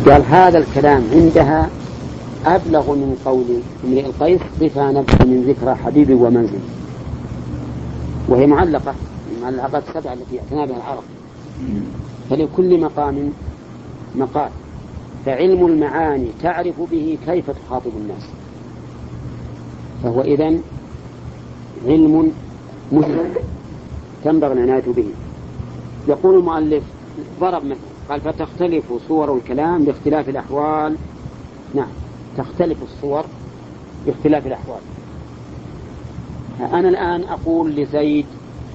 قال هذا الكلام عندها أبلغ من قول امرئ القيس ضفا نبت من ذكرى حبيبي ومنزل، وهي معلقة من المعلقات السبعة التي اعتنى بها العرب. فلكل مقام مقال، فعلم المعاني تعرف به كيف تخاطب الناس، فهو إذن علم مهم تنبغي العناية به. يقول المؤلف ضرب مثل قال فتختلف صور الكلام باختلاف الأحوال. نعم، تختلف الصور باختلاف الأحوال. أنا الآن أقول لزيد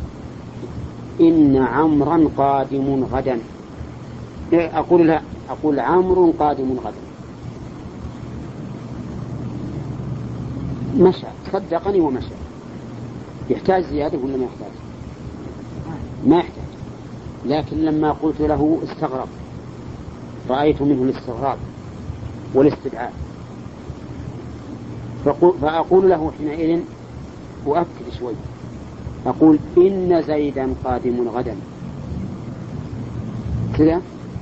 إن عمرا قادم غدا، أقول لا، أقول عمرو قادم غدا، مشى صدقني ومشى. يحتاج زيادة ولا ما يحتاج؟ ما يحتاج. لكن لما قلت له استغرب، رأيت منه الاستغراب والاستدعاء، فأقول له حينئذ أؤكد شوي، أقول إن زيدا قادم غدا كذا.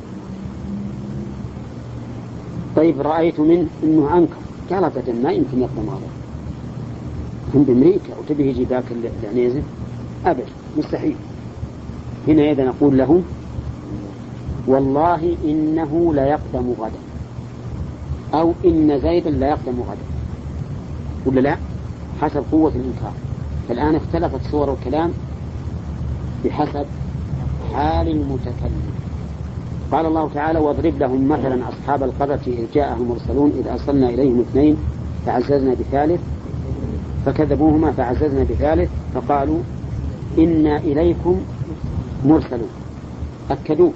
طيب رأيت منه إنه أنكر، قال أبدا ما يمكن يقدم غدا، هم بأمريكا وتبيه يجي ذاك العنيزة، أبدا مستحيل. هنا إذا نقول له والله إنه لا يقدم غدا، أو إن زيدا لا يقدم غدا، ولا لا، حسب قوة الإنكار. فالآن اختلفت صور الكلام بحسب حال المتكلم. قال الله تعالى واضرب لهم مثلا أصحاب القرية إذ جاءهم المرسلون إذ أرسلنا إليهم اثنين فعززنا بثالث فكذبوهما فعززنا بثالث فقالوا إنا إليكم مرسلون. أكدوا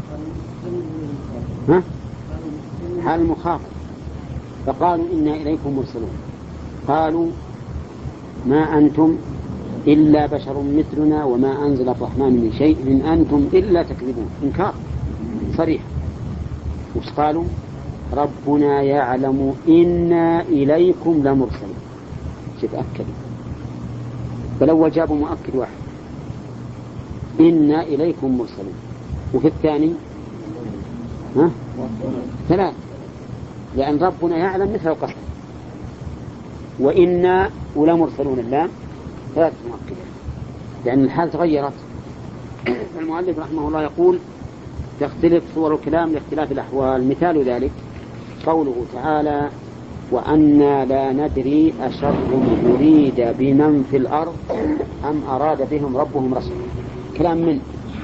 حال المخاطب، فقالوا إنا إليكم مرسلون. قالوا ما أنتم إلا بشر مثلنا وما أنزل الرحمن من شيء إن أنتم إلا تكذبون. إنكار صريح. وش قالوا؟ ربنا يعلم إنا إليكم لمرسلون. تتأكدوا. فلو جابوا مؤكد واحد إنا إليكم مرسلون، وفي الثاني ثلاث، لأن ربنا يعلم مثل القسم، وإنا ولمرسلون اللام ثلاث مؤكدة، لأن الحال تغيرت. المؤلف رحمه الله يقول تختلف صور الكلام لاختلاف الأحوال. مثال ذلك قوله تعالى وأنا لا ندري أشر يريد بمن في الأرض أم أراد بهم ربهم رشدا. كلام من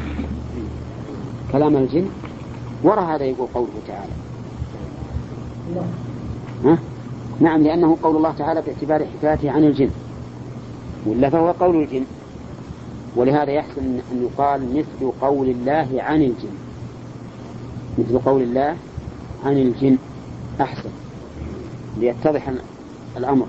كلام الجن، وراء هذا يقول قوله تعالى نعم، لأنه قول الله تعالى باعتبار حكايته عن الجن، ولا فهو قول الجن، ولهذا يحسن أن يقال مثل قول الله عن الجن، مثل قول الله عن الجن أحسن ليتضح الأمر.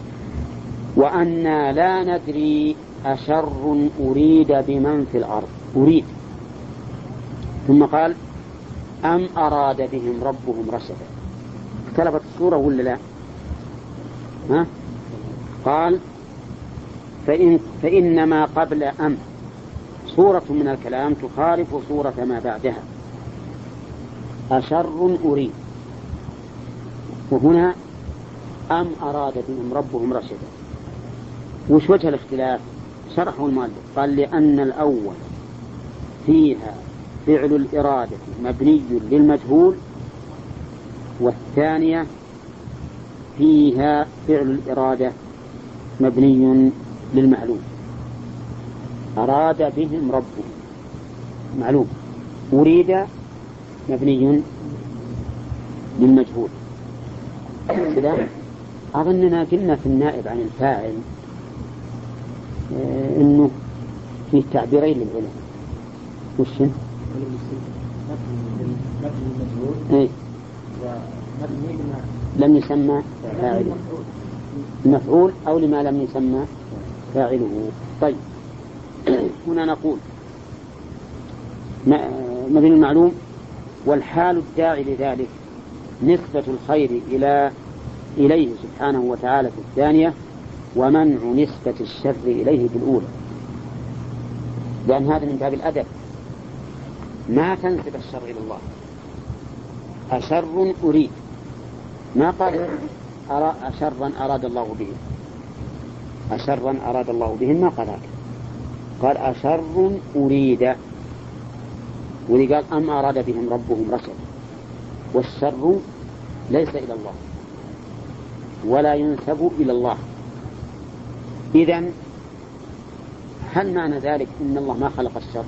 وأنا لا ندري أشر أريد بمن في الأرض، أريد، ثم قال أم أراد بهم ربهم رشدا. اختلفت الصورة ولا لا؟ قال فإنما قبل أم صورة من الكلام تخالف صورة ما بعدها. أشر أريد، وهنا أم أراد بهم ربهم رشدا. وش وجه الاختلاف؟ شرحه المؤلف قال لأن الأول فيها فعل الإرادة مبني للمجهول، والثانية فيها فعل الإرادة مبني للمعلوم. أراد بهم ربهم معلوم، أريد مبني للمجهول. كذا أظننا قلنا في النائب عن الفاعل إنه فيه تعبيرين للعلم. وشن؟ إيه؟ لم يسمى فاعله المفعول أو لما لم يسمى فاعله. طيب هنا نقول مبني المعلوم، والحال الداعي لذلك نسبة الخير إليه سبحانه وتعالى في الثانية، ومنع نسبة الشر إليه في الأولى، لأن هذا من باب الأدب، ما تنسب الشر إلى الله، أشر أريد، ما قال أشرا أراد الله به، أشرا أراد الله بهم ما قال هكذا، قال أشر أريد، ولقال أم أراد بهم ربهم رشدا، والشر ليس إلى الله ولا ينسب إلى الله. إذن هل معنى ذلك إن الله ما خلق الشر؟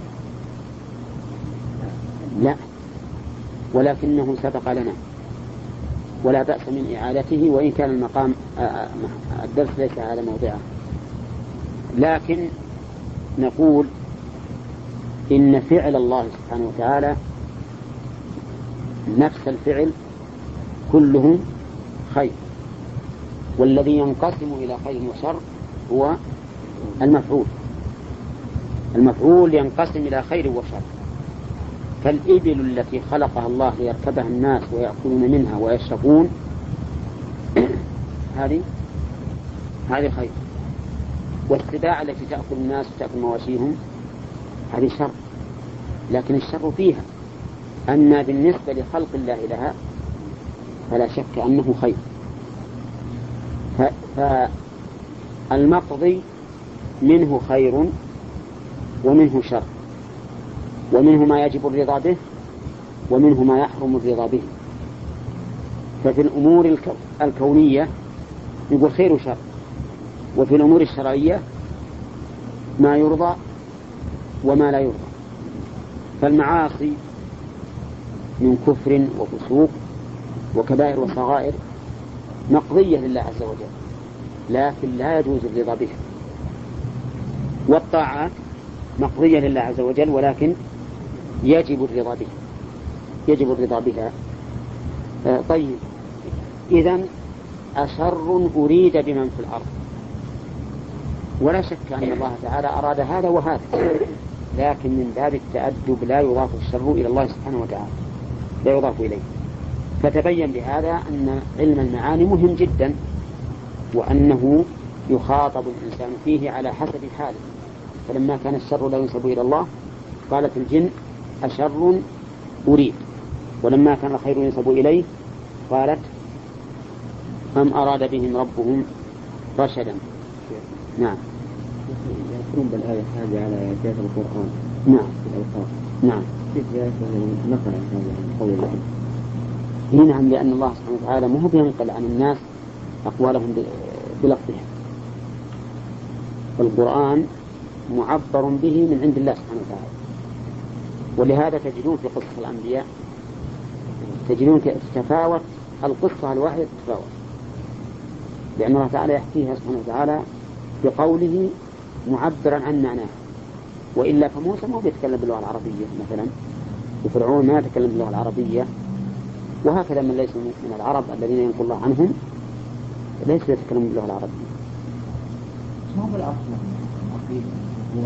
لا، ولكنه سبق لنا ولا بأس من إعادته، وإن كان المقام الدرس ليس على موضعه، لكن نقول إن فعل الله سبحانه وتعالى نفس الفعل كله خير، والذي ينقسم إلى خير وشر هو المفعول ينقسم إلى خير وشر. فالإبل التي خلقها الله ليركبها الناس ويأكلون منها ويشربون هذه خير، والسباع التي تأكل الناس وتأكل مواشيهم هذه شر، لكن الشر فيها. أما بالنسبة لخلق الله لها فلا شك أنه خير. فالمقضي منه خير ومنه شر، ومنه ما يجب الرضا به ومنه ما يحرم الرضا به. ففي الأمور الكونية يقول خير وشر، وفي الأمور الشرعية ما يرضى وما لا يرضى. فالمعاصي من كفر وفسوق وكبائر وصغائر مقضية لله عز وجل، لكن لا يجوز الرضا بها. والطاعات مقضية لله عز وجل، ولكن يجب الرضا بها. طيب، إذن أشر أريد بمن في الأرض، ولا شك أن الله تعالى أراد هذا وهذا، لكن من باب التأدب لا يضاف الشر إلى الله سبحانه وتعالى، لا يضاف إليه. فتبين بهذا أن علم المعاني مهم جدا، وأنه يخاطب الإنسان فيه على حسب حاله. فلما كان الشر لا ينسب إلى الله قالت الجن أشر أريد، ولما كان الخير ينسب إليه قالت أم أراد بهم ربهم رشدا. نعم. يكون بالآية هذه على آيات القرآن. نعم. نعم. كيف نقل هذا عن قول الله؟ نعم، لأن الله سبحانه وتعالى مو بينقل عن الناس أقوالهم بلفظها. القرآن معبر به من عند الله سبحانه وتعالى، ولهذا تجدون في قصة الأنبياء تجدون تتفاوت القصة الواحدة تتفاوت، لأن الله تعالى يحكيها سبحانه وتعالى بقوله معبرا عن معناه. وإلا فموسى ما بيتكلم باللغة العربية مثلا، وفرعون ما يتكلم باللغة العربية، وهكذا من ليس من العرب الذين ينقل الله عنهم ليس يتكلم باللغة العربية. ما هو الأصل هو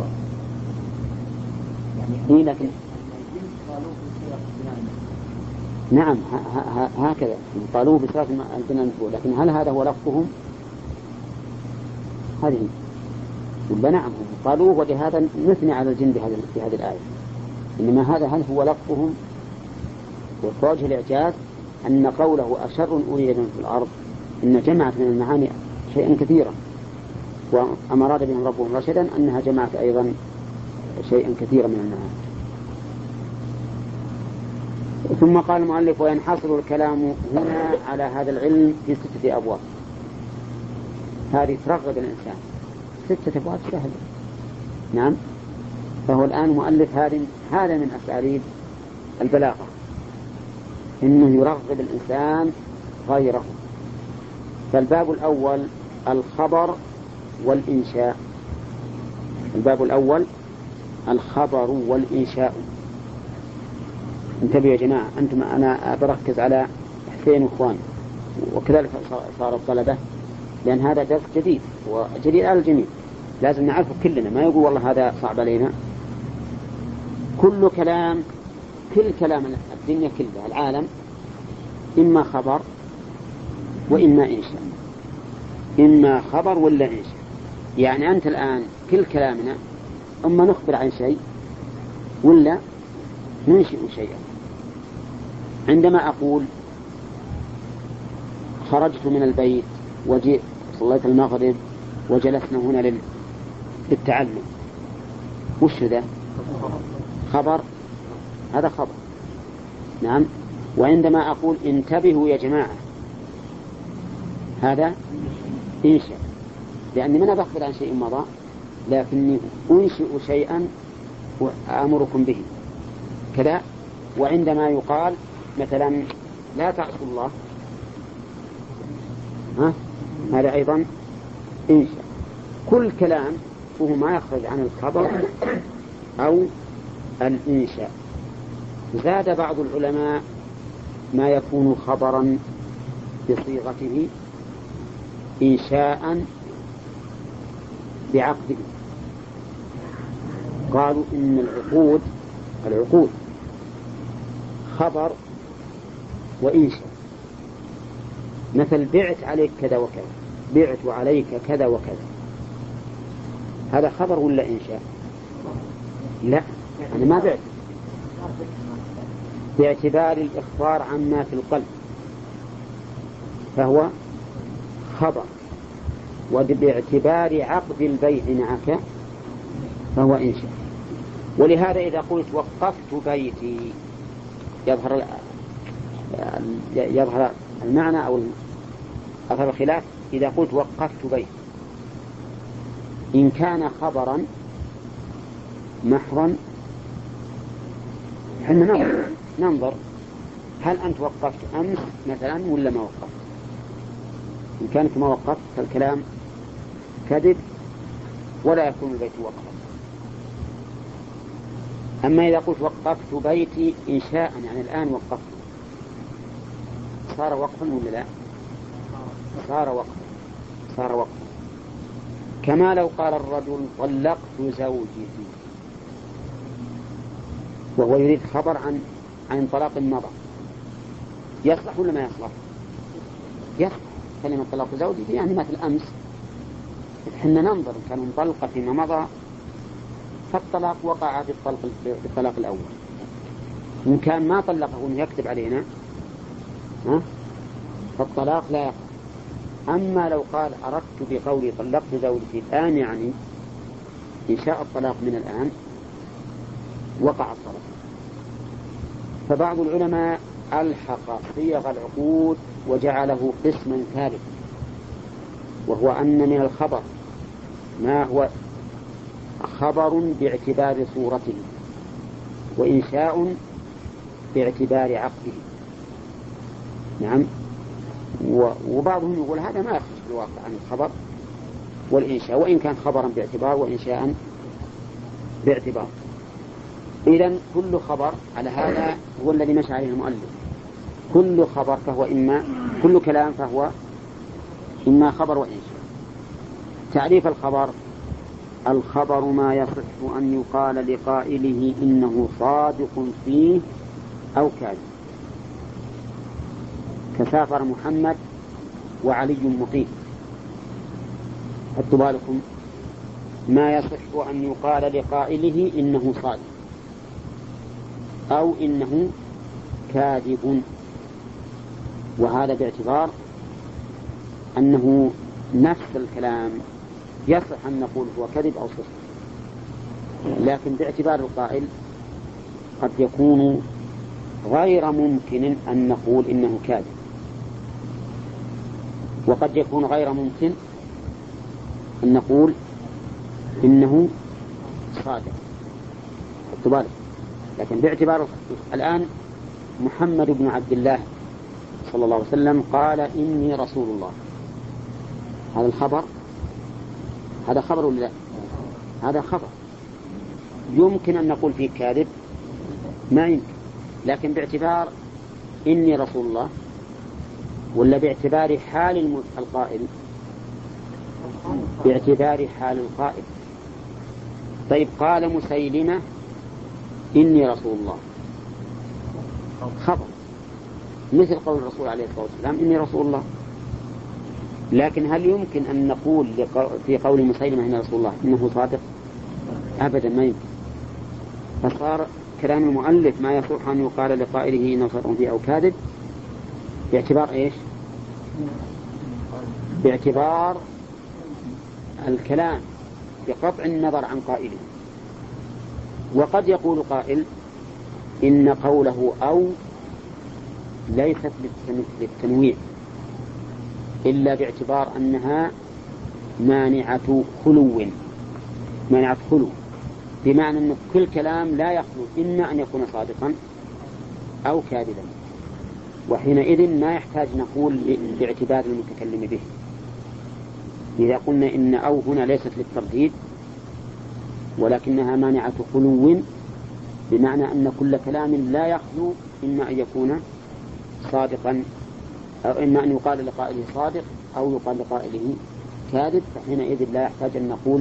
يعني لكن نعم هكذا قالوا بصراحة الجنة النبوة، لكن هل هذا هو لفظهم؟ هذه ولا نعم هم قالوه، ولهذا نثني على الجن في هذه الآية. إنما هل هو لفظهم؟ وفوجه الإعجاز أن قوله أشر أريد في الأرض إن جمعت من المعاني شيئا كثيرا، وأما أراد بهم ربهم رشدا أنها جمعت أيضا شيئا كثيرا من المعاني. ثم قال المؤلف وينحصر الكلام هنا على هذا العلم في 6 أبواب. هذه ترغب الإنسان، 6 أبواب سهلة. نعم. فهو الآن مؤلف هذا من أساليب البلاغة، إنه يرغب الإنسان غيره. فالباب الأول الخبر والإنشاء. الباب الأول الخبر والإنشاء. انتبهوا يا جماعة، أنتم أنا بركز على حسين وإخواني، وكذلك صار الطلبة، لأن هذا درس جديد وجديد على الجميع، لازم نعرفه كلنا، ما يقول والله هذا صعب علينا. كل كلام الدنيا كلها العالم إما خبر وإما إنشاء، إما خبر ولا إنشاء. يعني أنت الآن كل كلامنا إما نخبر عن شيء ولا ننشئ شيئا. عندما أقول خرجت من البيت وجئت صليت المغرب وجلسنا هنا للتعلم، وش ذا؟ خبر، هذا خبر. نعم. وعندما أقول انتبهوا يا جماعة، هذا إنشاء، لأني من أخبر عن شيء مضى، لكني أنشئ شيئا وأمركم به كذا. وعندما يقال مثلا لا تعصوا الله، هذا أيضا إنشاء. كل كلام وهو ما يخرج عن الخبر أو الإنشاء. زاد بعض العلماء ما يكون خبرا بصيغته إنشاء بعقده. قالوا إن العقود خبر وإنشاء. مثل بعت عليك كذا وكذا، بعت عليك كذا وكذا، هذا خبر ولا إنشاء؟ لا، أنا ما بعت، باعتبار الإخبار عما في القلب فهو خبر، وباعتبار عقد البيع معك فهو إنشاء. ولهذا إذا قلت وقفت بيتي يظهر المعنى أو أثر الخلاف. إذا قلت وقفت بيتي، إن كان خبرا محضا حنا ننظر هل أنت وقفت أمس مثلا ولا ما وقفت. إن كانت ما وقفت فالكلام كذب ولا يكون البيت وقفا. أما إذا قلت وقفت بيتي إنشاء، يعني الآن وقفت، صار وقفا ولا لا؟ صار وقفا. كما لو قال الرجل طلقت زوجتي، وهو يريد خبر عن طلاق مضى، يصلح ولا ما يصلح؟ يصلح. كلمة طلاق زوجتي يعني مثل أمس حنا ننظر إن كان مطلقة فيما مضى فالطلاق وقع بالطلاق الأول. إن كان ما طلقه يكتب علينا فالطلاق لا يقع. أما لو قال أردت بقولي طلقت زوجتي الآن يعني إنشاء الطلاق من الآن، وقع الطلاق. فبعض العلماء ألحق صيغ العقود وجعله قسما ثالثا، وهو أن من الخبر ما هو خبر باعتبار صورته، وإنشاء باعتبار عقده. نعم. وبعضهم يقول هذا ما يخرج في الواقع عن الخبر والإنشاء، وإن كان خبرا باعتبار وإنشاء باعتبار. إذن كل خبر على هذا هو الذي مشى عليه المؤلف. كل خبر فهو كل كلام فهو إما خبر وإنشاء. تعريف الخبر ما يصح أن يقال لقائله إنه صادق فيه أو كاذب، كسافر محمد وعلي مقيم. حطوا بالكم، ما يصح أن يقال لقائله إنه صادق أو إنه كاذب، وهذا باعتبار أنه نفس الكلام يصح أن نقول هو كذب أو صدق، لكن باعتبار القائل قد يكون غير ممكن أن نقول إنه كاذب، وقد يكون غير ممكن أن نقول إنه صادق. حطوا بالك. لكن باعتبار الآن محمد بن عبد الله صلى الله عليه وسلم قال إني رسول الله، هذا الخبر، هذا خبر ولا لا؟ هذا خبر. يمكن أن نقول فيه كاذب؟ ما يمكن. لكن باعتبار إني رسول الله ولا باعتبار حال القائل؟ باعتبار حال القائل. طيب قال مسيلمة إني رسول الله، خبر مثل قول الرسول عليه الصلاة والسلام إني رسول الله. لكن هل يمكن أن نقول في قول مسيلمة إني رسول الله إنه صادق؟ أبدا ما يمكن. فصار كلام المؤلف ما يصح أن يقال لقائله إنه صادق فيه أو كاذب باعتبار إيش؟ باعتبار الكلام بقطع النظر عن قائله. وقد يقول قائل إن قوله أو ليست للتنويع إلا باعتبار أنها مانعة خلو، بمعنى أن كل كلام لا يخلو إما أن يكون صادقا أو كاذبا، وحينئذ ما يحتاج نقول باعتبار المتكلم به. إذا قلنا إن أو هنا ليست للترديد ولكنها مانعة خلو، بمعنى أن كل كلام لا يخلو إما أن يكون صادقا أو إما أن يقال لقائله صادق أو يقال لقائله كاذب، فحينئذ لا يحتاج أن نقول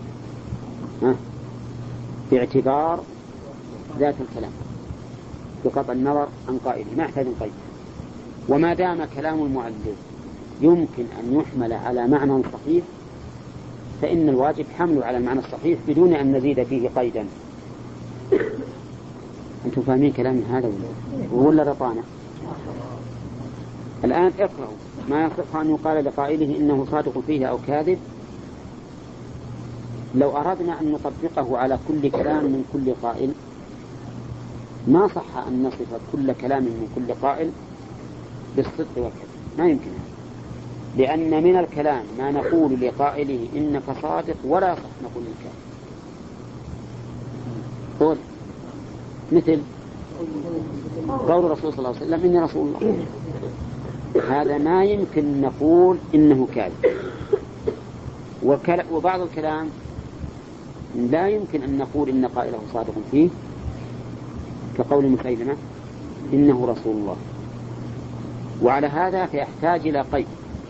باعتبار ذات الكلام بقطع النظر عن قائله، ما يحتاج نقيد. وما دام كلام المؤلف يمكن أن يحمل على معنى صحيح فإن الواجب حمله على المعنى الصحيح بدون أن نزيد فيه قيدا. أنتم فاهمين كلام هذا ولا رطانة؟ الآن اقرأوا ما يصح أن يقال لقائله إنه صادق فيه أو كاذب. لو أردنا أن نطبقه على كل كلام من كل قائل ما صح أن نصف كل كلام من كل قائل بالصدق والكذب، ما يمكن، لأن من الكلام ما نقول لقائله إنك صادق ولا صح نقول الكاذب. قول مثل قول الرسول صلى الله عليه وسلم إني رسول الله، هذا ما يمكن نقول إنه كاذب. وبعض الكلام لا يمكن أن نقول إن قائله صادق فيه، كقول مسيلمة إنه رسول الله. وعلى هذا فيحتاج إلى قيد.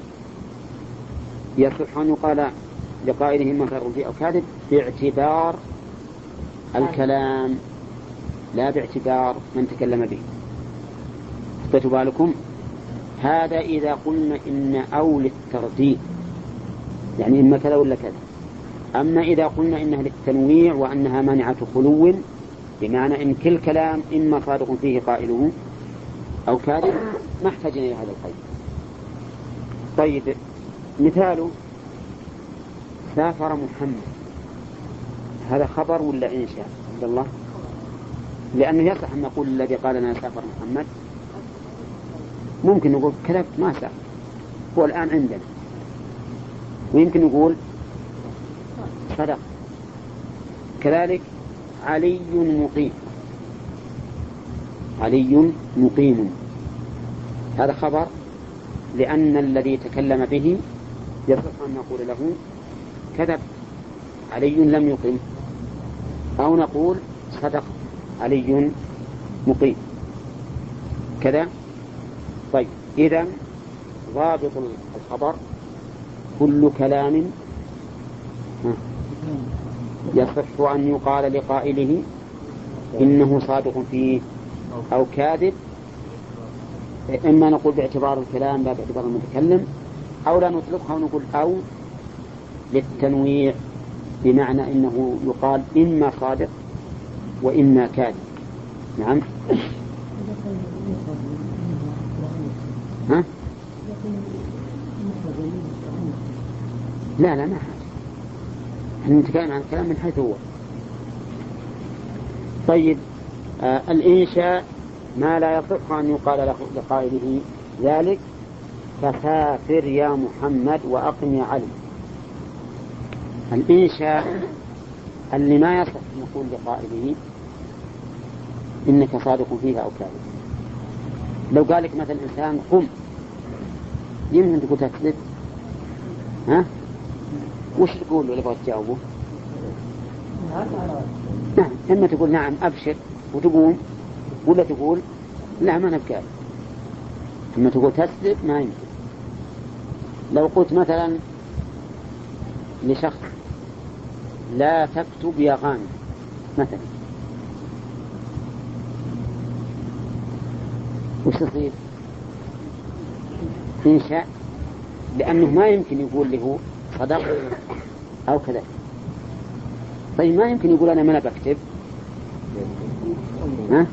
يصح أن يقال لقائله إما صادق فيه أو كاذب باعتبار الكلام لا باعتبار من تكلم به. اخذتوا بالكم؟ هذا إذا قلنا إن أو للترديد، يعني إما كذا ولا كذا. أما إذا قلنا إنها للتنويع وأنها مانعة خلو، بمعنى إن كل كلام إما صادق فيه قائله أو كاذب، ما احتاجنا إلى هذا القيد. طيب مثاله سافر محمد، هذا خبر ولا إنشاء عبد الله؟ لأنه يصح أن نقول الذي قال لنا سافر محمد، ممكن نقول كذبت ما سافر هو الآن عندنا، ويمكن نقول صدق. كذلك علي مقيم، علي مقيم، هذا خبر لأن الذي تكلم به يصح أن نقول له كذب علي لم يقم، أو نقول صدق علي مقيم كذا. طيب إذن ضابط الخبر كل كلام يصح أن يقال لقائله إنه صادق فيه أو كاذب، إما نقول باعتبار الكلام لا باعتبار المتكلم، أو لا نطلقها ونقول أو للتنويع، بمعنى إنه يقال إما صادق وإما كاذب. نعم. ها؟ لا ما حاجة، احنا نتكلم عن الكلام من حيث هو. طيب الإنشاء ما لا يصح أن يقال لقائله ذلك، فسافر يا محمد وأقم يا علي. الإنشاء اللي ما يصح نقول لقائله إنك صادق فيها أو كاذب. لو قال لك مثلا إنسان قم، يمكن تقول تكذب؟ ها؟ وش تقول له لبغى تجاوبه؟ نعم، إما تقول نعم أبشر وتقوم، ولا تقول لا ما نبكي. إما تقول تكذب ما يمكن. لو قلت مثلا لشخص لا تكتب يا غانم مثلا، وش تصير؟ إنشاء، لأنه ما يمكن يقول له صدق أو كذا. طيب ما يمكن يقول أنا ما بكتب، ها؟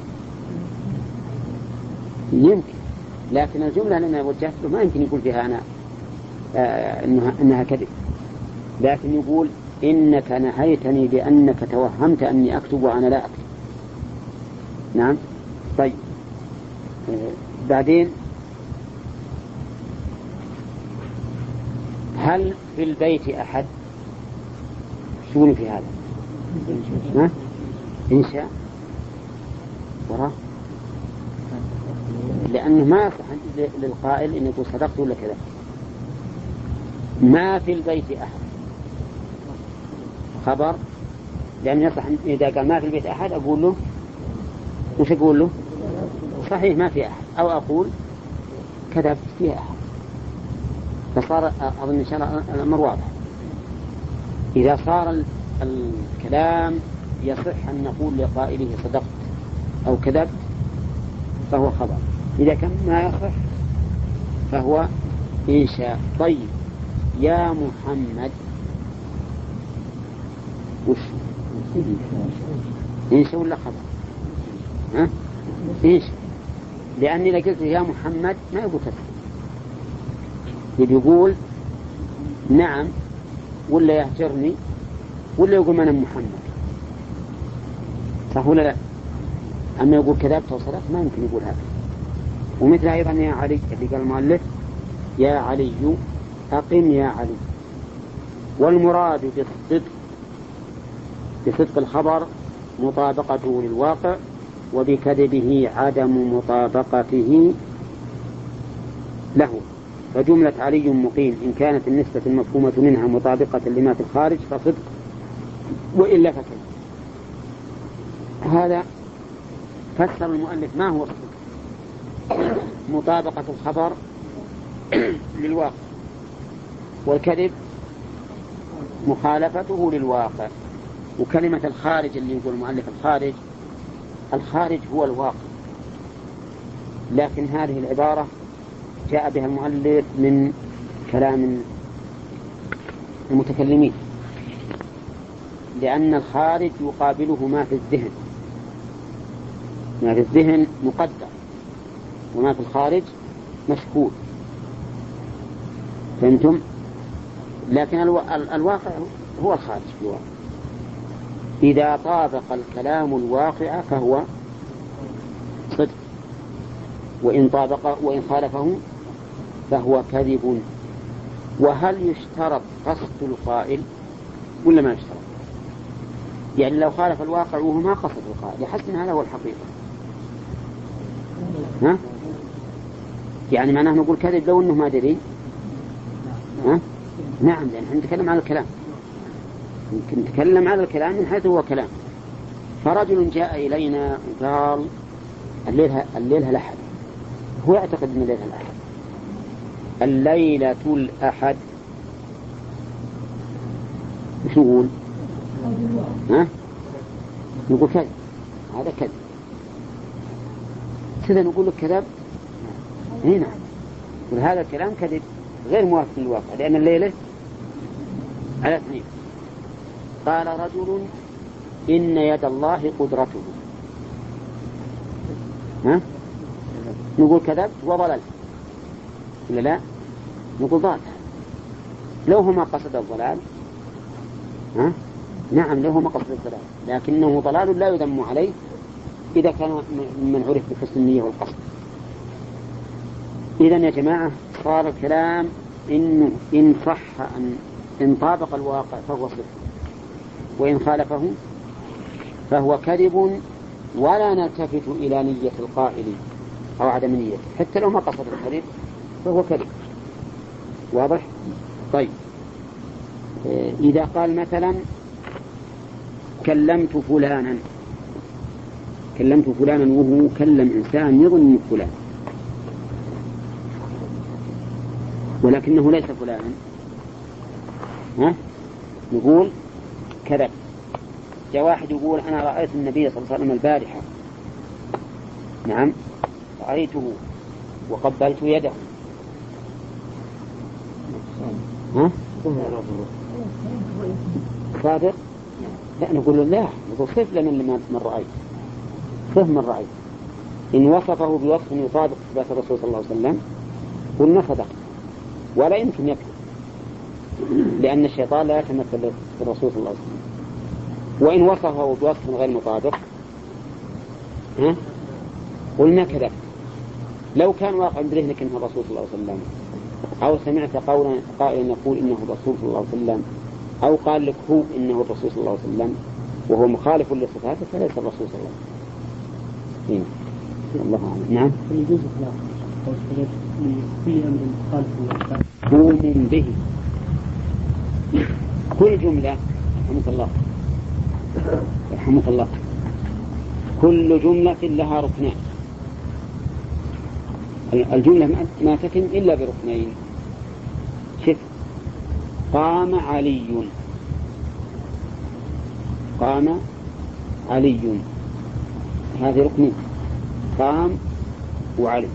يمكن، لكن الجملة لما وجهت له ما يمكن يقول فيها أنا إنها كذب، لكن يقول إنك نهيتني بأنك توهمت أني أكتب وأنا لا أكتب. نعم. طيب بعدين هل في البيت أحد؟ شو في هذا؟ ها؟ إنشاء وراه، لأنه ما يصح للقائل إن يقول صدقت ولا كذا. ما في البيت أحد خبر، لأن يصح إذا قال ما في البيت أحد أقول له وش أقول له؟ صحيح ما في أحد، أو أقول كذبت فيه أحد. فصار أظن إن شاء الله الأمر واضح. إذا صار الكلام يصح أن نقول لقائله صدقت أو كذبت فهو خبر، إذا كان ما يصح فهو إنشاء. طيب يا محمد وش إنشاء ولا خبر؟ ها؟ إنشاء، لأني لو قلت يا محمد ما يقول كذا، يقول نعم ولا يهجرني ولا يقول من محمد، صح ولا لا؟ أما يقول كذبت وصدقت ما يمكن يقول هذا. ومثل أيضا يا علي اللي قال المؤلف يا علي أقم يا علي. والمراد بصدق الخبر مطابقته للواقع، وبكذبه عدم مطابقته له. فجملة علي مقيم إن كانت النسبة المفهومة منها مطابقة لما في الخارج فصدق، وإلا فكذب. هذا فسر المؤلف ما هو الصدق: مطابقة الخبر للواقع، والكذب مخالفته للواقع. وكلمة الخارج اللي يقول المؤلف الخارج هو الواقع، لكن هذه العبارة جاء بها المؤلف من كلام المتكلمين، لأن الخارج يقابله ما في الذهن، ما في الذهن مقدر، وما في الخارج مشهود. فهمتم؟ لكن الواقع هو الخارج في الواقع. إذا طابق الكلام الواقع فهو صدق، وإن خالفه فهو كذب. وهل يشترط قصد القائل ولا ما يشترط؟ يعني لو خالف الواقع وهو ما قصد القائل يحسن هذا هو الحقيقة. ها؟ يعني معناه نقول كذب لو أنه ما دري. ها؟ نعم، لأن احنا نتكلم عن الكلام، يمكن نتكلم عن الكلام من حيث هو كلام. فرجل جاء إلينا وقال الليلة الأحد، هو يعتقد أن الليلة الأحد، الليلة الأحد، وش نقول؟ ها؟ نقول كذب، هذا كذب. كذا نقول لك كذب هنا، وهذا الكلام كذب غير موافق للواقع، لأن الليلة على اثنين. قال رجل إن يد الله قدرته، ها؟ نقول كذب وضلل ولا لا؟ نقول ضال. لو هو ما قصد الضلال، ها؟ نعم لو هو ما قصد الضلال، لكنه ضلال لا يذم عليه إذا كان من عرف بحسن النية والقصد. إذن يا جماعة صار الكلام إنه إن صح إن طابق الواقع فهو صدق، وإن خالفه فهو كذب، ولا نلتفت إلى نية القائل أو عدم نيته، حتى لو ما قصد الكذب فهو كذب. واضح؟ طيب إذا قال مثلا كلمت فلانا وهو كلم إنسان يظن فلان ولكنه ليس فلانا، ها؟ نقول كذب. جاء واحد يقول أنا رأيت النبي صلى الله عليه وسلم البارحة، نعم رأيته وقبلت يده، ها؟ صادق؟ لا نقول له لا، نقول صف لنا من رأيت. فهم الرعي. إن وصفه بوصف يطابق صفات الرسول صلى الله عليه وسلم قلنا صدق، ولا يمكن يكذب، لأن الشيطان لا يتمثل بالرسول صلى الله عليه وسلم. وإن وصفه بوصف غير مطابق قلنا كذب. لو كان واقع بذهنك أنه الرسول صلى الله عليه وسلم، أو سمعت قائلا يقول إنه الرسول صلى الله عليه وسلم، أو قال لك هو إنه الرسول صلى الله عليه وسلم وهو مخالف لصفاته فليس الرسول صلى الله عليه وسلم. الله أعلم. نعم. يجوز خلاف كل أمر مخالف مفهوم به. كل جملة رحمك الله كل جملة لها ركنان. الجملة ما تتم إلا بركنين. شف: قام علي، قام علي، هذه ركنين، قام وعلي.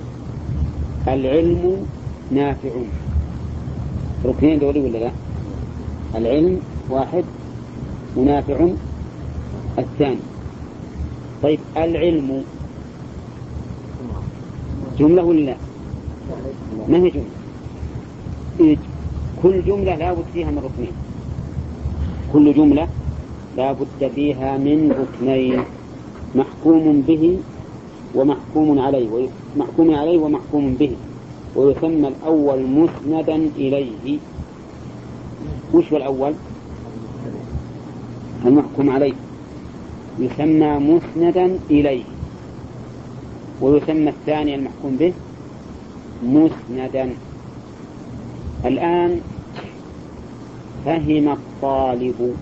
العلم نافع، ركنين دولي ولا لا؟ العلم واحد ونافع الثاني. طيب العلم جملة ولا لا؟ ما هي جملة؟ كل جملة لا بد فيها من ركنين. كل جملة لا بد فيها من ركنين: محكوم به ومحكوم عليه، محكوم عليه ومحكوم به، ويسمى الأول مسندا إليه. وش هو الأول؟ المحكوم عليه يسمى مسندا إليه، ويسمى الثاني المحكوم به مسندا. الآن فهم الطالب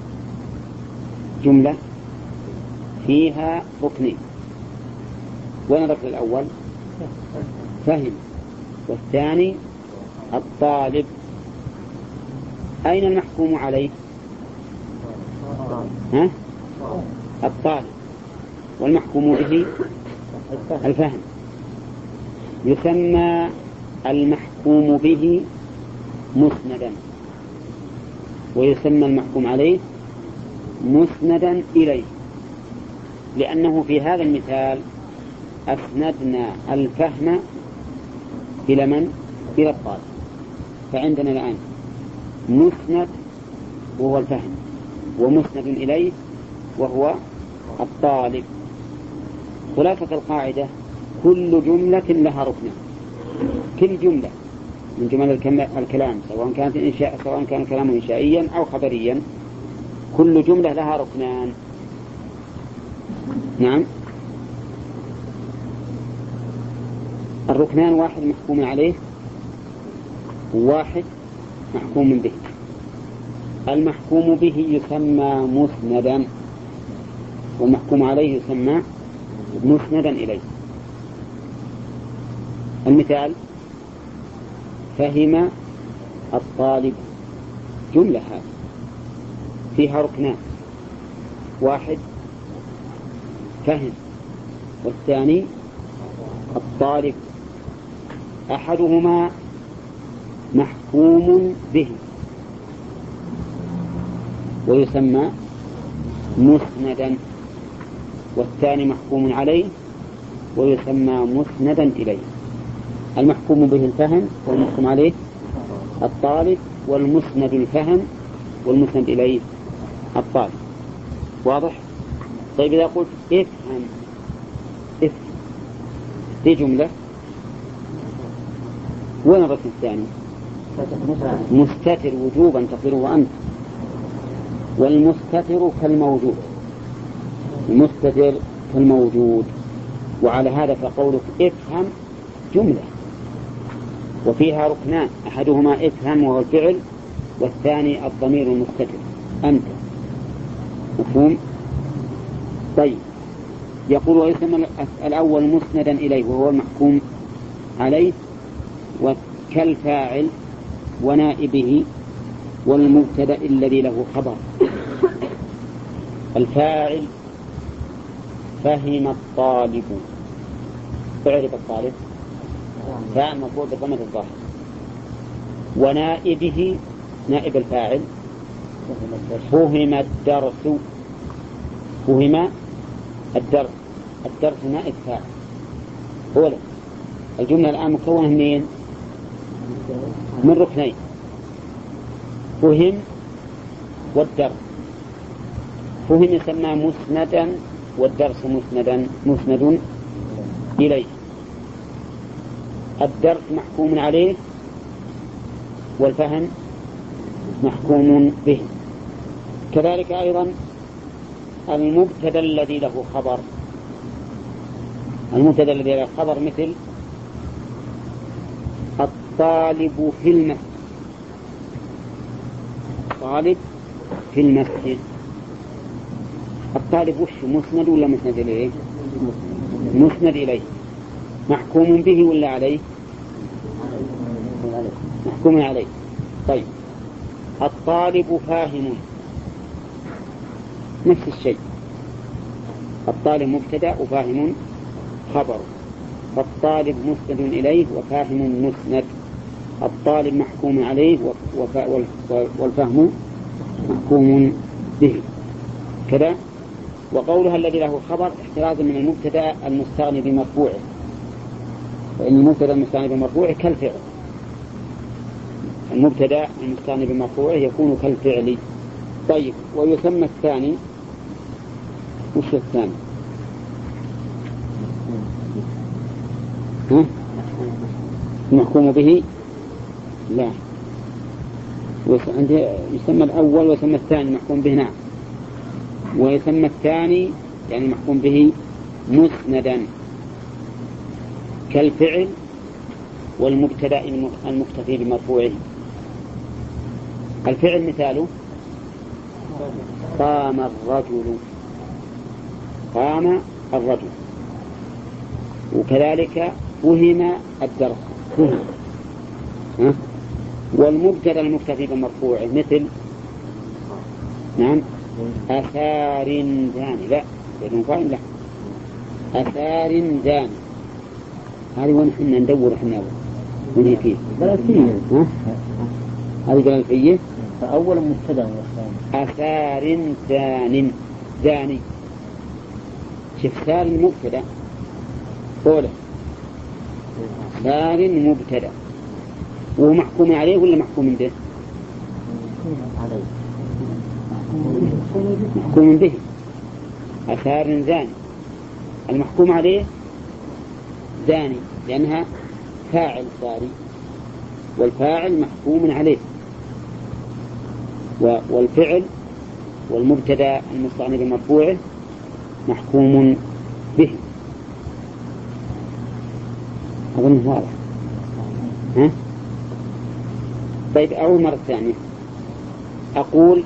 جملة فيها ركنين. وين الركن الأول؟ فهم. والثاني الطالب. أين المحكوم عليه؟ الطالب. والمحكوم به الفهم. يسمى المحكوم به مسندا، ويسمى المحكوم عليه مسندا إليه، لأنه في هذا المثال أسندنا الفهم إلى من؟ إلى الطالب. فعندنا الآن مسند وهو الفهم، ومسند إليه وهو الطالب. خلاصة القاعدة: كل جملة لها ركن. كل جملة من جمل الكلام سواء كان كلام إنشائيا أو خبريا، كل جملة لها ركنان. نعم. الركنان: واحد محكوم عليه، وواحد محكوم به. المحكوم به يسمى مسندا، والمحكوم عليه يسمى مسندا إليه. المثال: فهم الطالب، جملة هذه فيها ركنان: واحد فهم، والثاني الطالب. أحدهما محكوم به ويسمى مسندا، والثاني محكوم عليه ويسمى مسندا إليه. المحكوم به الفهم، والمحكوم عليه الطالب، والمسند الفهم، والمسند إليه الطالب. واضح؟ طيب إذا قلت افهم، دي جملة، وين الركن الثاني؟ مستتر وجوبا تقديره أنت. والمستتر كالموجود، المستتر كالموجود. وعلى هذا فقولك افهم جملة وفيها ركنان: أحدهما افهم وهو الفعل، والثاني الضمير المستتر أنت. مفهوم؟ طيب، يقول: ويسمى الأول مسندا إليه وهو المحكوم عليه، وكالفاعل ونائبه والمبتدأ الذي له خبر. الفاعل: فهم الطالب. اعرف الطالب فاعل مفعول بضمة الظاهر. ونائبه نائب الفاعل: فهم الدرس. فهم الدرس. الدرس نائب فاعل. أولا الجملة الآن مكونة من ركنين: فهم والدرس. فهم يسمى مسندا والدرس مسند إليه. الدرس محكوم عليه والفهم محكوم به. كذلك أيضا المبتدأ الذي له خبر. المبتدأ الذي له خبر مثل الطالب في المسجد. الطالب في المسجد. الطالب وش مسند ولا مسند إليه؟ مسند إليه. محكوم به ولا عليه؟ محكوم عليه. طيب الطالب فاهم نفس الشيء. الطالب مبتدأ وفاهم خبر. فالطالب مسند إليه وفاهم مسند. الطالب محكوم عليه والفهم محكوم به كذا. وقولها الذي له خبر احترازا من المبتدأ المستغني بمرفوعه، فإن المبتدأ المستغني بمرفوعه كالفعل. المبتدأ المستغني بمرفوعه يكون كالفعل. طيب ويسمى الثاني وش الثاني؟ محكوم به؟ لا، يسمى الأول ويسمى الثاني محكوم به. نعم. ويسمى الثاني يعني محكوم به مسندا كالفعل والمبتدأ المكتفي بمرفوعه. الفعل مثاله قام الرجل. قام الرجل. وكذلك فهم الدرس. فهم. والمبتدأ المكتفي بمرفوعه مثل نعم أثار زاني. لا بدون فاعل. لا أثار زاني. هذه ونحن ندور احنا ونهي فيه ثلاثية. هذه ثلاثية. فأول مبتدأ والثاني أثار زاني. شوف ثار مبتدأ أولا ثار مبتدأ ومحكوم عليه ولا محكوم به؟ محكوم به. أثار زاني. المحكوم عليه زاني لأنها فاعل صاري والفاعل محكوم عليه. والفعل والمبتدأ المستغني بمرفوعه محكوم به. أظن واضح. طيب أول مرة ثانية أقول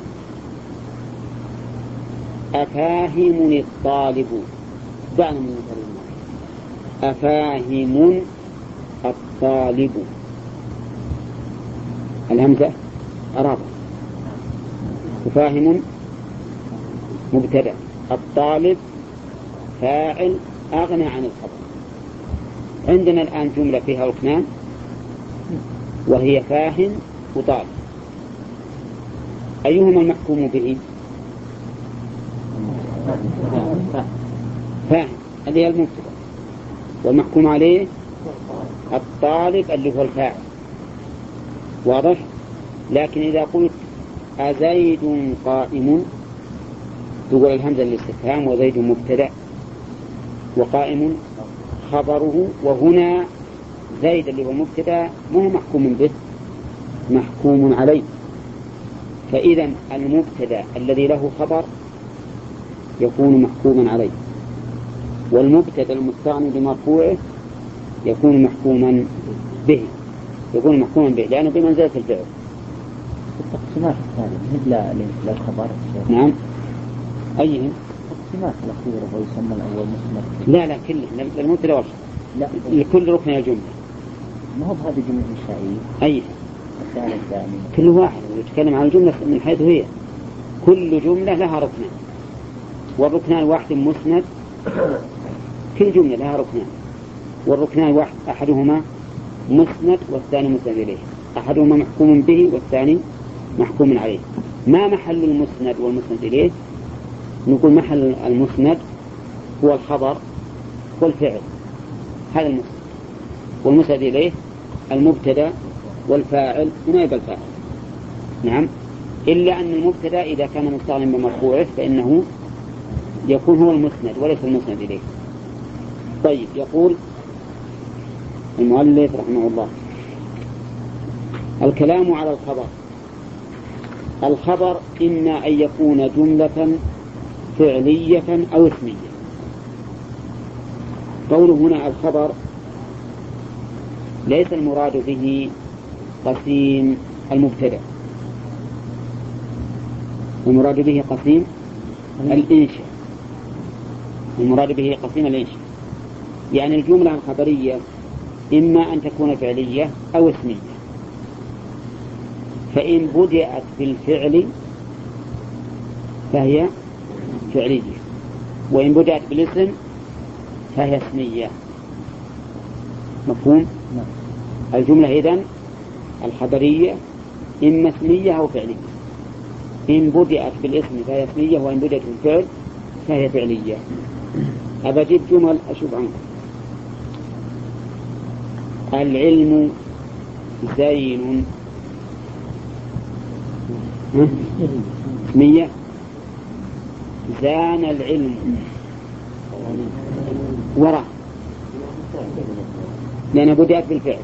أفاهم الطالب. دعنا من الكلمة. أفاهم الطالب. الهمزة أرابة. فاهم مبتدأ. الطالب فاعل أغنى عن الخبر. عندنا الآن جملة فيها ركنان وهي فاهم وطالب. أيهما المحكوم به؟ فاهم اللي هي المبتدأ، والمحكوم عليه الطالب اللي هو الفاعل. واضح؟ لكن إذا قلت أزيد قائم تقول الهمزة للاستفهام وزيد مبتدأ وقائم خبره. وهنا زيد اللي هو مبتدأ مو محكوم به، محكوم عليه. فإذا المبتدأ الذي له خبر يكون محكوما عليه، والمبتدأ المستغني بمرفوعه يكون محكوما به. يكون محكوما به لأنه بمنزلة الفعل. التقسيمات الثانية مثل الخبر. نعم. أيهم؟ التقسيمات الأخيرة ويسمى الأول مسند. لا كله المبتدأ والخبر. لا لكل ركن الجملة. ما هو بهذه جملة إنشائية. أي الثاني الثاني. كل واحد يتكلم عن الجملة من حيث هي. كل جملة لها ركنان، والركنان واحد مسند. كل جملة لها ركنان، والركنان واحد أحدهما مسند والثاني مسند إليه. أحدهما محكوم به والثاني محكوم عليه. ما محل المسند والمسند إليه؟ نقول محل المسند هو الخبر والفعل، هذا المسند، والمسند إليه المبتدأ والفاعل ونائب الفاعل. نعم، إلا أن المبتدأ إذا كان مستغنى بمرفوعه فإنه يكون هو المسند وليس المسند إليه. طيب، يقول المؤلف رحمه الله: الكلام على الخبر. الخبر إما أن يكون جملة فعلية أو اسمية. قوله هنا الخبر ليس المراد به قسيم المبتدأ، المراد به قسيم الإنشاء، المراد به قسيم الإنشاء. يعني الجملة الخبرية إما أن تكون فعلية أو اسمية، فإن بدأت بالفعل فهي فعلية، وإن بدأت بالاسم فهي اسمية. مفهوم؟ الجملة إذن الخبرية إما اسمية أو فعلية. إن بدأت بالاسم فهي اسمية، وإن بدأت بالفعل فهي فعلية. أبجيب جمل أشوف عنك. العلم زين اسمية. زان العلم وراء، لأن بدأت بالفعل.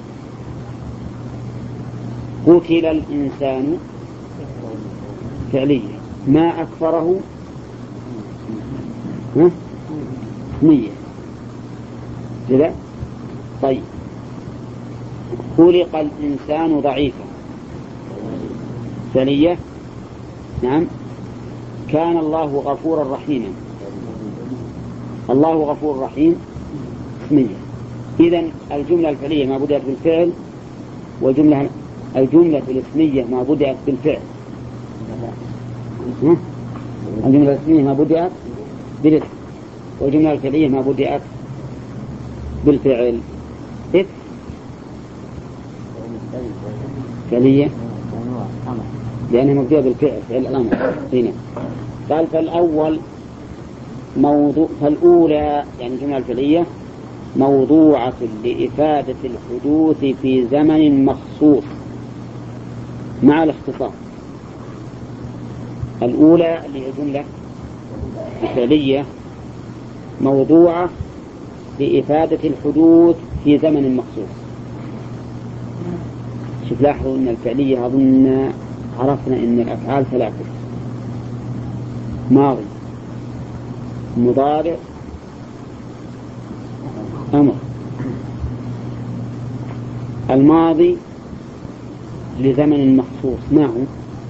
قتل الإنسان فعلية. ما أكفره اسمية كذا. طيب، خلق الإنسان ضعيفا فعلية. نعم. كان الله غفورا رحيما. الله غفور رحيم اسمية. إذن الجملة الفعلية ما بدأت بالفعل، والجملة الاسمية ما بدأت بالفعل. الجملة الاسمية ما بدأت بالاسم، والجملة الفعلية ما بدأت بالفعل. فعلية لأنها مبدوءة بالفعل، فعل الأمر هنا. قال فالأولى يعني الجملة الفعلية موضوعة لإفادة الحدوث في زمن مخصوص مع الاختصار. الأولى اللي هي الجملة الفعلية موضوعة لإفادة الحدوث في زمن مخصوص. شوف، لاحظوا أن الفعلية أظن عرفنا أن الأفعال ثلاثة: ماضي، مضارع، أمر. الماضي لزمن مخصوص، ما هو؟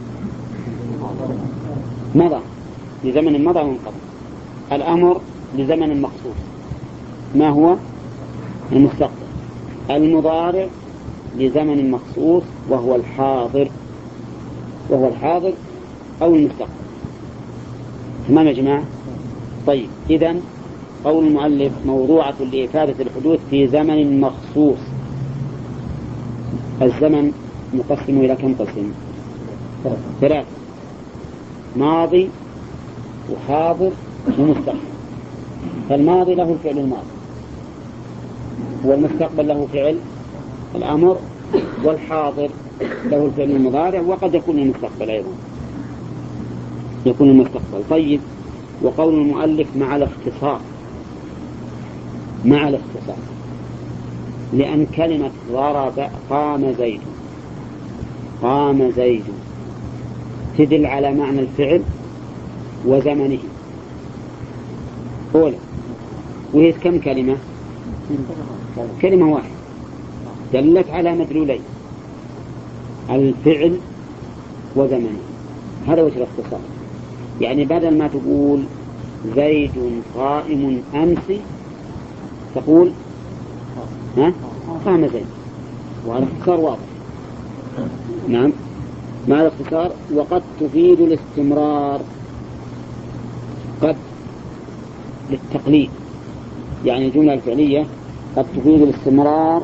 مضى، لزمن مضى وانقضى. الأمر لزمن مخصوص، ما هو؟ المستقبل. المضارع لزمن مخصوص وهو الحاضر، أو المستقبل. تمام يا جماعة؟ طيب، إذن قول المؤلف موضوعة لإفادة الحدوث في زمن مخصوص. الزمن مقسم إلى كم قسم؟ 3: ماضي وحاضر ومستقبل. فالماضي له فعل الماضي، والمستقبل له فعل الأمر، والحاضر له الفعل المضارع، وقد يكون المستقبل أيضا يكون المستقبل. طيب، وقول المؤلف مع الاختصار، لأن كلمة ضرب قام زيد تدل على معنى الفعل وزمنه أولا، وهي كم كلمة؟ كلمة واحدة دلت على مدلولين: الفعل وزمنه. هذا وجه الاختصار. يعني بدل ما تقول زيد قائم أمس تقول قام زيد، وهذا اختصار واضح. نعم، مع الاختصار. وقد تفيد الاستمرار، قد للتقليد، يعني الجملة الفعلية قد تفيد الاستمرار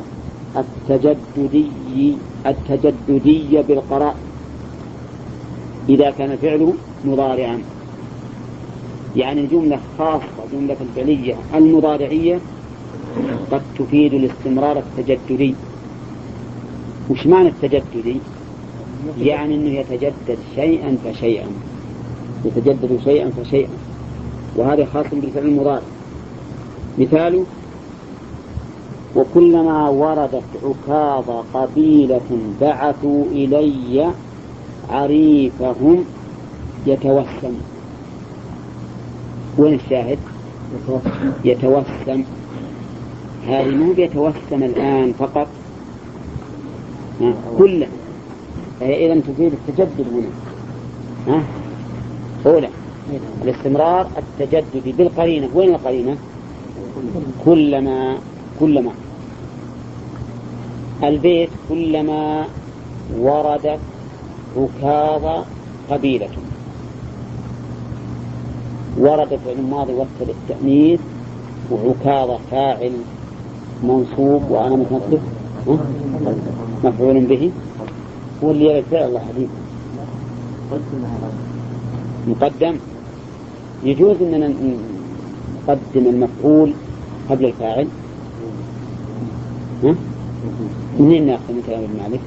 التجددي بالقراء إذا كان فعله مضارعا. يعني الجملة خاصة، جملة الفعلية المضارعية قد تفيد الاستمرار التجددي. وش معنى التجددي؟ يعني أنه يتجدد شيئا فشيئا، يتجدد شيئا فشيئا، وهذا خاص بالفعل المضارع. مثاله: وكلما وردت عكاظ قبيلة بعثوا إلي عريفهم يتوسم. وين الشاهد؟ يتوسم. هذه مو بيتوسم الآن فقط، كله، فهي إذن تفيد التجدد هنا. أولى الاستمرار التجدد بالقرينة. وين القرينة؟ كلما البيت كلما وردت عكاظ قبيلة. وردت في الماضي وقت التأنيث، وعكاظ فاعل منصوب وأنا متنصب مفعول به. هو اللي يرجع الله حديث مقدم. يجوز أننا نقدم المفعول قبل الفاعل. منين نأخذ من كلام ابن مالك؟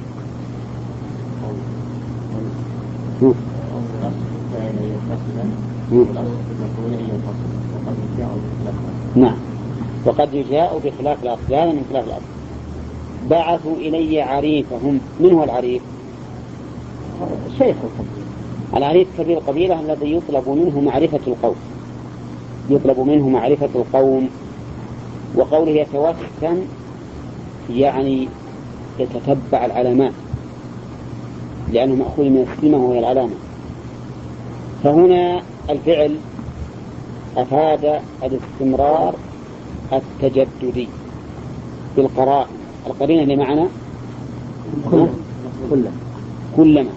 نعم، وقد يجاء بخلاف الأصل. هذا من خلاف الأصل. بعثوا إلي عريفهم. من هو العريف؟ شيخ القبيلة. العريف كبير القبيلة الذي يطلب منه معرفة القوم، يطلب منه معرفة القوم. وقوله يتوسم يعني يتتبع العلامات، لأنه مأخوذ من السمة وهي العلامة. فهنا الفعل أفاد الاستمرار التجددي بالقرائن. القرينة لمعنى كلما.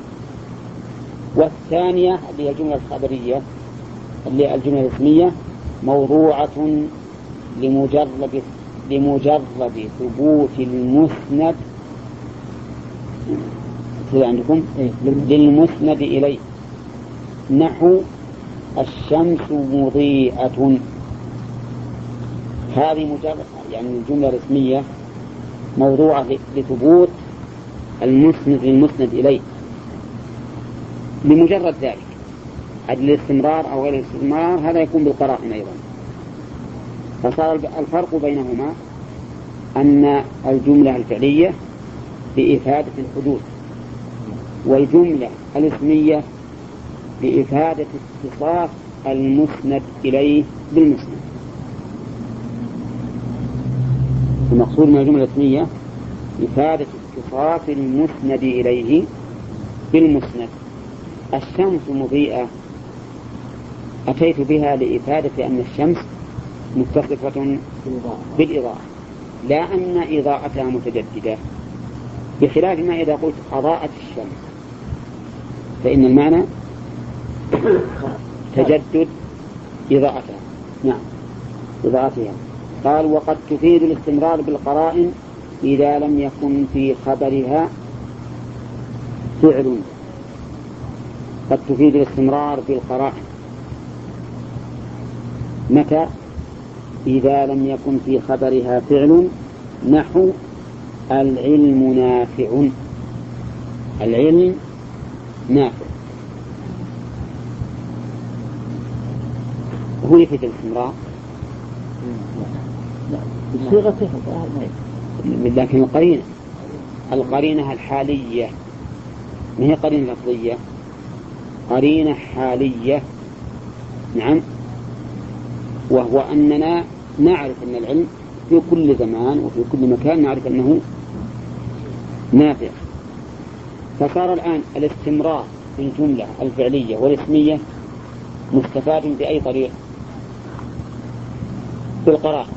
والثانية اللي هي الجملة الخبرية اللي هي الجملة الاسمية موضوعة لمجرد ثبوت المسند عندكم للمسند إليه، نحو الشمس مضيئة. هذه مجرد يعني الجملة الاسمية موضوعة لثبوت المسند للمسند إليه لمجرد ذلك. عدل الاستمرار أو غير الاستمرار هذا يكون بالقرائن أيضا. فصار الفرق بينهما أن الجملة الفعلية لإفادة الحدوث، والجملة الاسمية لإفادة اتصاف المسند إليه بالمسند. المقصود من الجملة الاسمية إفادة اتصاف المسند إليه بالمسند. الشمس مضيئة أتيت بها لإفادة أن الشمس متصفة بالإضاءة، لا أن إضاءتها متجددة، بخلاف ما إذا قلت أضاءت الشمس فإن المعنى تجدد إضاءتها. نعم، إضاءتها. قال: وقد تفيد الاستمرار بالقرائن إذا لم يكن في خبرها فعل. قد تفيد الاستمرار بالقرائن متى؟ إذا لم يكن في خبرها فعل، نحو العلم نافع. العلم نافع هو يفيد الاستمرار بصيغته، لكن القرينة الحالية ما هي قرينة لفظية، قرينة حالية. نعم، وهو أننا نعرف أن العلم في كل زمان وفي كل مكان نعرف أنه نافع. فصار الآن الاستمرار في الجملة الفعلية والاسمية مستفاد بأي طريق؟ بالقراءة.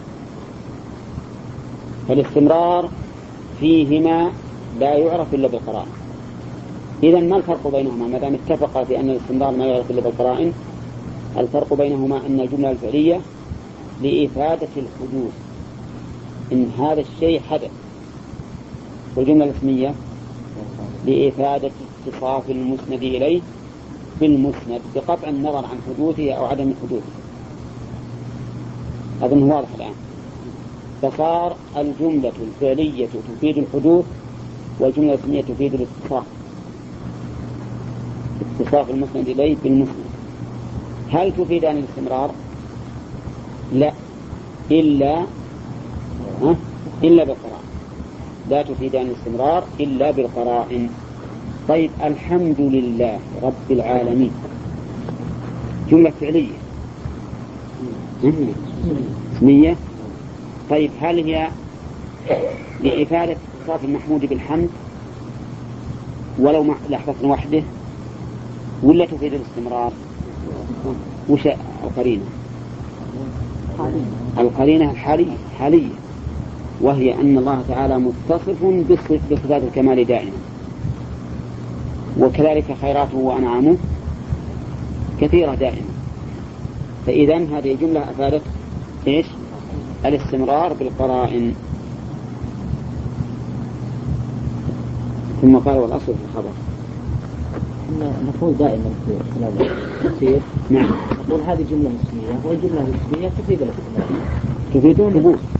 فالاستمرار فيهما لا يعرف إلا بالقراءة. إذن ما الفرق بينهما ما دام اتفقا في أن الاستمرار ما يعرف إلا بالقرائن؟ الفرق بينهما أن الجملة الفعلية لإفادة الحدوث، إن هذا الشيء حدث، والجملة الاسمية لإفادة اتصاف المسند إليه بالمسند بقطع النظر عن حدوثه أو عدم حدوثه. أظن واضح الآن. فصار الجملة الفعلية تفيد الحدوث والجملة الاسمية تفيد الاتصاف، اتصاف المسند إليه بالمسند. هل تفيدان الاستمرار؟ لا، إلا بالقرائن، لا تفيدان الاستمرار إلا بالقرائن. طيب، الحمد لله رب العالمين جملة فعلية اسمية. طيب، هل هي لإفادة اتصاف المحمود بالحمد ولو مع لحظة وحده، ولا تفيد الاستمرار؟ وش القرينة؟ القرينة الحالية، وهي أن الله تعالى متصف بصفات الكمال دائما، وكذلك خيراته وأنعامه كثيرة دائما. فإذا هذه الجملة أفادت إيش؟ الاستمرار بالقرائن. ثم قال والأصل في الخبر. نقول دائما في خلال التفسير نعم، نقول هذه جملة اسمية، والجملة الاسمية تفيد الاستمرار، تفيد الثبوت.